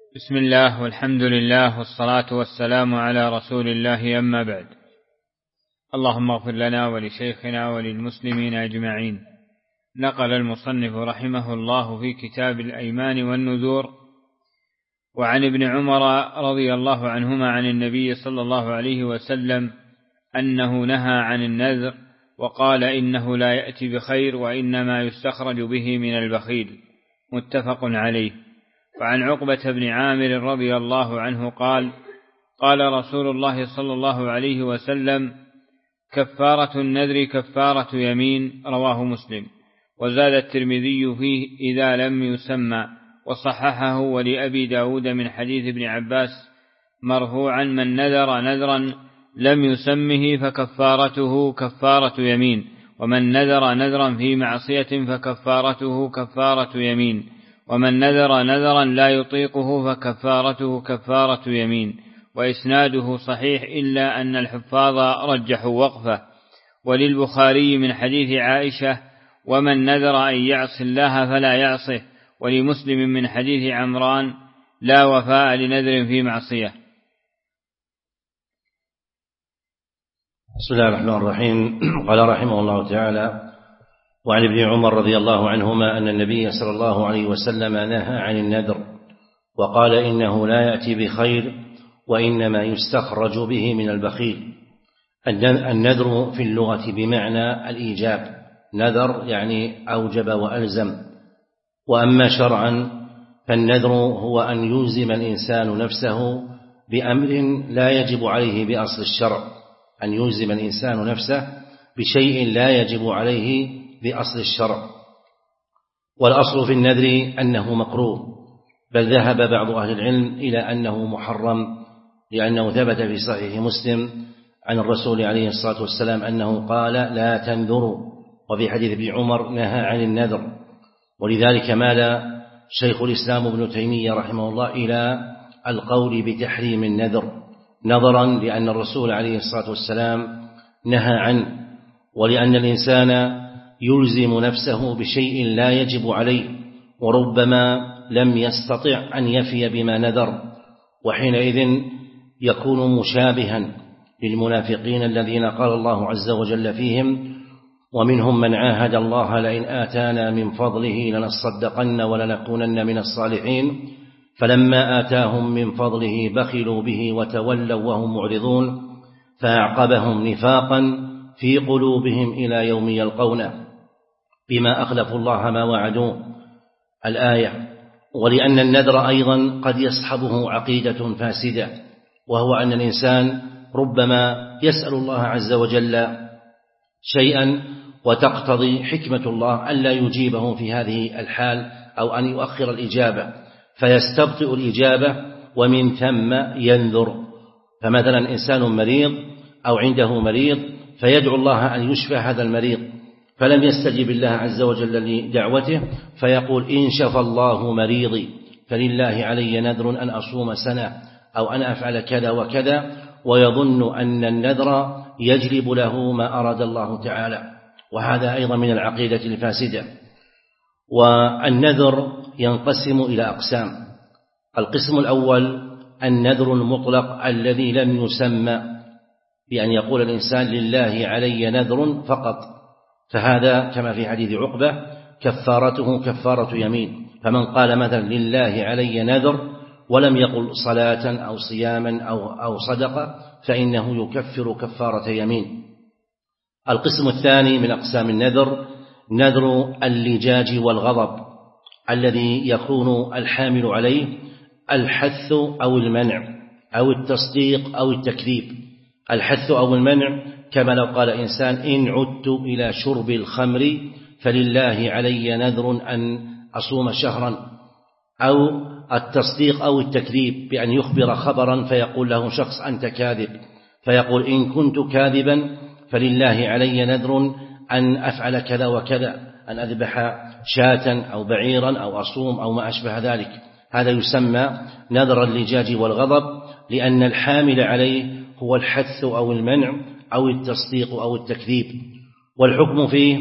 بسم الله والحمد لله والصلاة والسلام على رسول الله، أما بعد. اللهم اغفر لنا ولشيخنا وللمسلمين أجمعين. نقل المصنف رحمه الله في كتاب الأيمان والنذور وعن ابن عمر رضي الله عنهما عن النبي صلى الله عليه وسلم أنه نهى عن النذر وقال إنه لا يأتي بخير وإنما يستخرج به من البخيل، متفق عليه. وعن عقبة بن عامر رضي الله عنه قال: قال رسول الله صلى الله عليه وسلم: كفارة النذر كفارة يمين، رواه مسلم. وزاد الترمذي فيه إذا لم يسمى، وصححه ولأبي داود من حديث ابن عباس مرفوعا: من نذر نذرا لم يسمه فكفارته كفارة يمين، ومن نذر نذرا في معصية فكفارته كفارة يمين، ومن نذر نذرا لا يطيقه فكفارته كفارة يمين. وإسناده صحيح إلا أن الحفاظ رجحوا وقفه. وللبخاري من حديث عائشة: ومن نذر أن يعصي الله فلا يعصه. ولمسلم من حديث عمران: لا وفاء لنذر في معصية. بسم الله الرحمن الرحيم. قال رحمه الله تعالى: وعن ابن عمر رضي الله عنهما أن النبي صلى الله عليه وسلم نهى عن النذر وقال إنه لا يأتي بخير وإنما يستخرج به من البخيل. النذر في اللغة بمعنى الإيجاب، نذر يعني أوجب وألزم. وأما شرعا فالنذر هو أن يلزم الإنسان نفسه بأمر لا يجب عليه بأصل الشرع، أن يلزم الإنسان نفسه بشيء لا يجب عليه بأصل الشرع. والأصل في النذر أنه مكروه، بل ذهب بعض أهل العلم إلى أنه محرم، لأنه ثبت في صحيح مسلم عن الرسول عليه الصلاة والسلام أنه قال: لا تنذروا. وفي حديث ابن عمر نهى عن النذر. ولذلك مال شيخ الإسلام ابن تيمية رحمه الله إلى القول بتحريم النذر، نظرا لأن الرسول عليه الصلاة والسلام نهى عنه، ولأن الإنسان يلزم نفسه بشيء لا يجب عليه، وربما لم يستطع أن يفي بما نذر، وحينئذ يكون مشابها للمنافقين الذين قال الله عز وجل فيهم: ومنهم من عاهد الله لئن آتانا من فضله لنصدقن ولنكونن من الصالحين فلما آتاهم من فضله بخلوا به وتولوا وهم معرضون فأعقبهم نفاقا في قلوبهم إلى يوم يلقونه بما أخلفوا الله ما وعدوه، الآية. ولأن النذر أيضا قد يصحبه عقيدة فاسدة، وهو أن الإنسان ربما يسأل الله عز وجل شيئا وتقتضي حكمة الله ألا يجيبه في هذه الحال أو أن يؤخر الإجابة، فيستبطئ الإجابة ومن ثم ينذر. فمثلا إنسان مريض أو عنده مريض فيدعو الله أن يشفى هذا المريض، فلم يستجب الله عز وجل لدعوته، فيقول: إن شفى الله مريضي فلله علي نذر أن أصوم سنة أو أن أفعل كذا وكذا، ويظن أن النذر يجلب له ما أراد الله تعالى. وهذا أيضا من العقيدة الفاسدة. والنذر ينقسم إلى أقسام. القسم الأول النذر المطلق الذي لم يسمى، بأن يقول الإنسان: لله علي نذر فقط، فهذا كما في حديث عقبة كفارته كفارة يمين. فمن قال مثلا: لله علي نذر ولم يقل صلاة أو صياما أو صدقة فإنه يكفر كفارة يمين. القسم الثاني من أقسام النذر نذر اللجاج والغضب، الذي يكون الحامل عليه الحث أو المنع أو التصديق أو التكذيب. الحث أو المنع كما لو قال إنسان: إن عدت إلى شرب الخمر فلله علي نذر أن أصوم شهرا. أو التصديق أو التكذيب بأن يخبر خبرا فيقول له شخص: أنت كاذب، فيقول: إن كنت كاذبا فلله علي نذر أن أفعل كذا وكذا، أن أذبح شاة أو بعيرا أو أصوم أو ما أشبه ذلك. هذا يسمى نذر اللجاج والغضب، لأن الحامل عليه هو الحث أو المنع أو التصديق أو التكذيب. والحكم فيه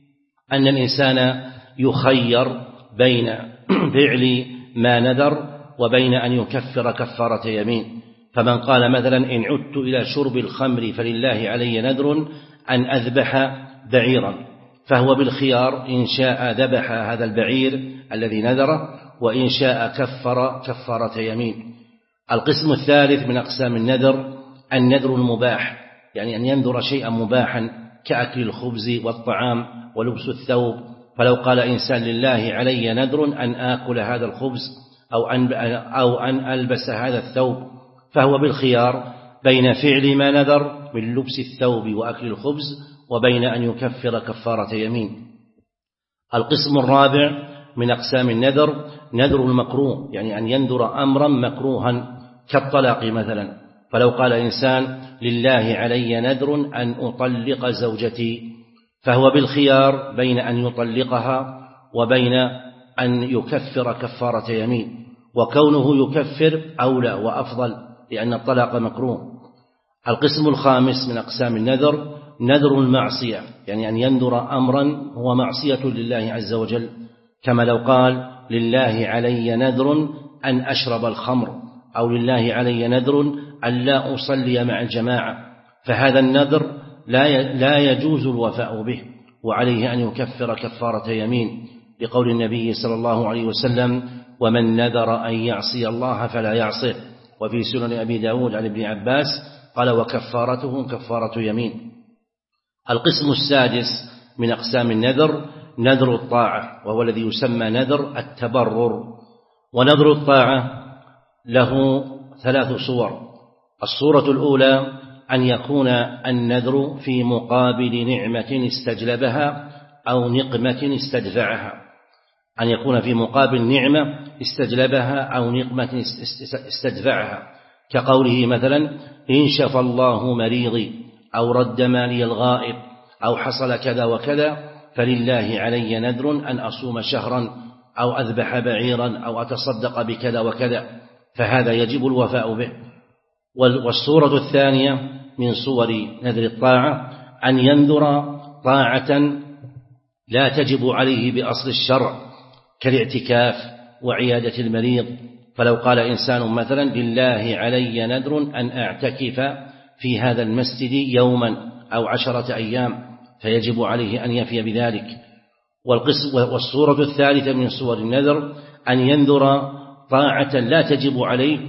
أن الإنسان يخير بين فعل ما نذر وبين أن يكفر كفارة يمين. فمن قال مثلا إن عدت إلى شرب الخمر فلله علي نذر أن أذبح بعيرا، فهو بالخيار، إن شاء ذبح هذا البعير الذي نذره، وإن شاء كفر كفارة يمين. القسم الثالث من أقسام النذر النذر المباح، يعني أن ينذر شيئا مباحا كأكل الخبز والطعام ولبس الثوب. فلو قال إنسان لله علي نذر أن آكل هذا الخبز أو أن ألبس هذا الثوب، فهو بالخيار بين فعل ما نذر من لبس الثوب وأكل الخبز وبين أن يكفر كفارة يمين. القسم الرابع من أقسام النذر نذر المكروه، يعني أن ينذر أمرا مكروها كالطلاق مثلا. فلو قال إنسان لله علي نذر أن أطلق زوجتي، فهو بالخيار بين أن يطلقها وبين أن يكفر كفارة يمين، وكونه يكفر أولى وأفضل لأن الطلاق مكروه. القسم الخامس من أقسام النذر نذر المعصية، يعني أن ينذر أمرا هو معصية لله عز وجل، كما لو قال لله علي نذر أن أشرب الخمر، أو لله علي نذر أن لا أصلي مع الجماعة، فهذا النذر لا يجوز الوفاء به، وعليه أن يكفر كفارة يمين، لقول النبي صلى الله عليه وسلم ومن نذر أن يعصي الله فلا يعصه. وفي سنن أبي داود عن ابن عباس قال وكفارته كفارة يمين. القسم السادس من أقسام النذر نذر الطاعة، وهو الذي يسمى نذر التبرر. ونذر الطاعة له 3 صور. الصورة الأولى أن يكون النذر في مقابل نعمة استجلبها أو نقمة استدفعها، أن يكون في مقابل نعمة استجلبها أو نقمة استدفعها، كقوله مثلا إن شفى الله مريضي، أو رد مالي الغائب، أو حصل كذا وكذا فلله علي نذر أن أصوم شهرا، أو أذبح بعيرا، أو أتصدق بكذا وكذا، فهذا يجب الوفاء به. والصورة الثانية من صور نذر الطاعة أن ينذر طاعة لا تجب عليه بأصل الشرع كالاعتكاف وعيادة المريض. فلو قال إنسان مثلا لله علي نذر أن أعتكف في هذا المسجد يوما أو 10 أيام، فيجب عليه أن يفي بذلك. والصورة الثالثة من صور النذر أن ينذر طاعة لا تجب عليه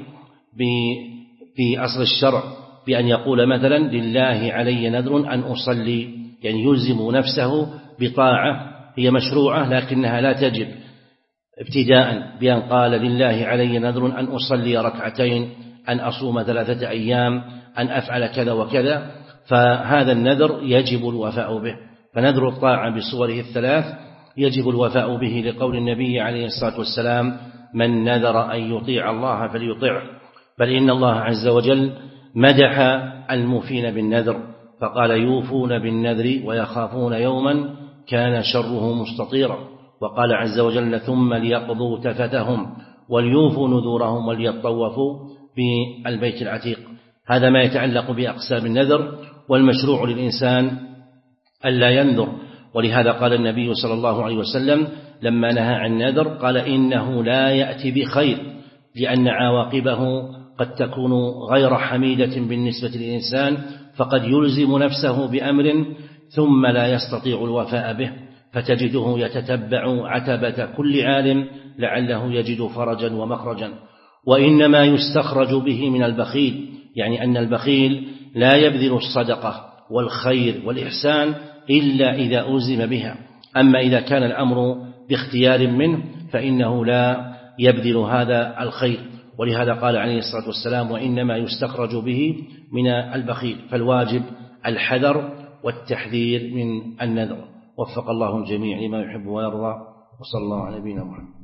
بأصل الشرع، بأن يقول مثلا لله علي نذر أن أصلي، يعني يلزم نفسه بطاعة هي مشروعة لكنها لا تجب، ابتداء بأن قال لله علي نذر أن أصلي 2 ركعتين، أن أصوم 3 أيام، أن أفعل كذا وكذا، فهذا النذر يجب الوفاء به. فنذر الطاعة بصوره ال3 يجب الوفاء به، لقول النبي عليه الصلاة والسلام من نذر أن يطيع الله فليطيعه. بل إن الله عز وجل مدح الموفين بالنذر فقال يوفون بالنذر ويخافون يوما كان شره مستطيرا. وقال عز وجل ثم ليقضوا تفتهم وليوفوا نذورهم وليطوفوا بالبيت العتيق. هذا ما يتعلق بأقسام النذر. والمشروع للإنسان ألا ينذر، ولهذا قال النبي صلى الله عليه وسلم لما نهى عن النذر قال إنه لا يأتي بخير، لأن عواقبه قد تكون غير حميدة بالنسبة للإنسان، فقد يلزم نفسه بأمر ثم لا يستطيع الوفاء به، فتجده يتتبع عتبة كل عالم لعله يجد فرجا ومخرجا. وإنما يستخرج به من البخيل، يعني أن البخيل لا يبذل الصدقة والخير والإحسان إلا إذا ألزم بها، أما إذا كان الأمر باختيار منه فإنه لا يبذل هذا الخير. ولهذا قال عليه الصلاة والسلام وإنما يستخرج به من البخيل. فالواجب الحذر والتحذير من النذر. وفق الله الجميع لما يحب ويرضى، وصلى الله على نبينا محمد.